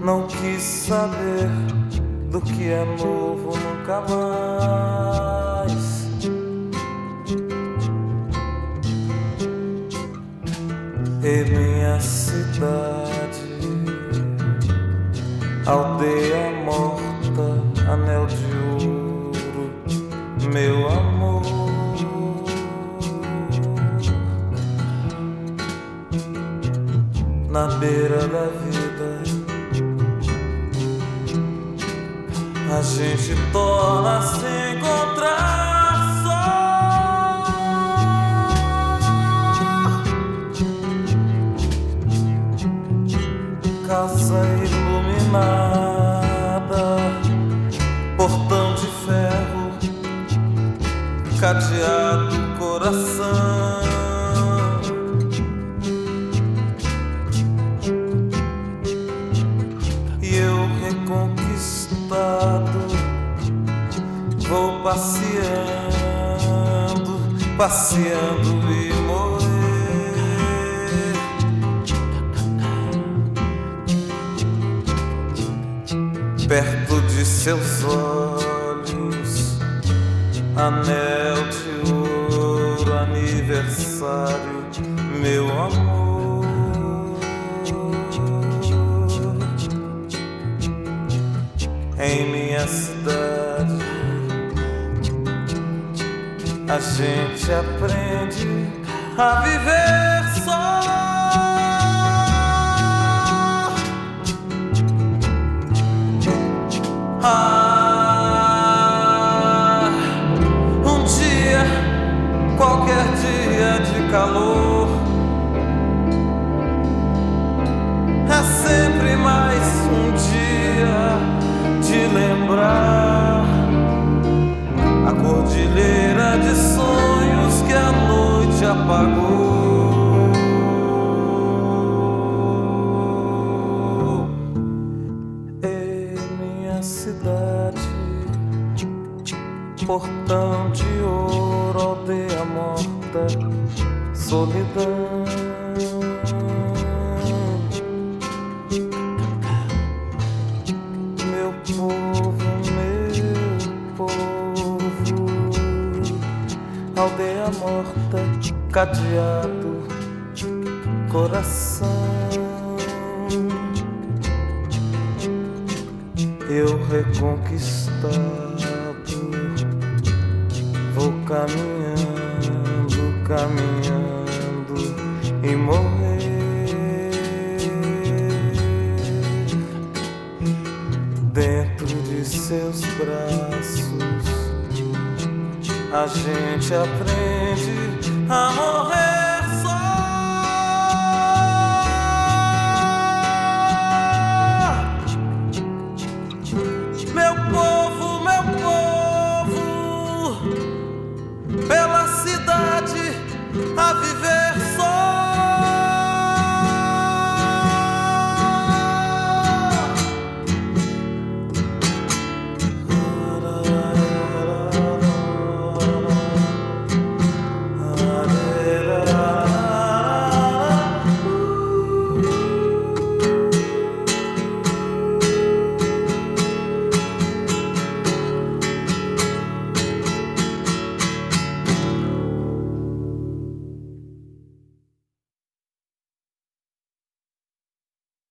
Não quis saber do que é novo nunca mais. E minha cidade, aldeia morta, anel de ouro, meu amor. Na beira da vida, a gente torna a se encontrar só. Casa iluminada, portão de ferro, cadeado coração. E eu reconquistado vou passeando, passeando e morrer. Perto de seus olhos, anel de ouro, aniversário, meu amor. Em minha cidade, a gente aprende a viver só. Um dia, qualquer dia de calor, é sempre mais um dia de lembrar a cordilheira de sonhos que a noite apagou. Cidade, portão de ouro, aldeia morta, solidão. Meu povo, aldeia morta, cadeado, coração. Eu reconquistado vou caminhando, caminhando e morrer dentro de seus braços. A gente aprende a morrer.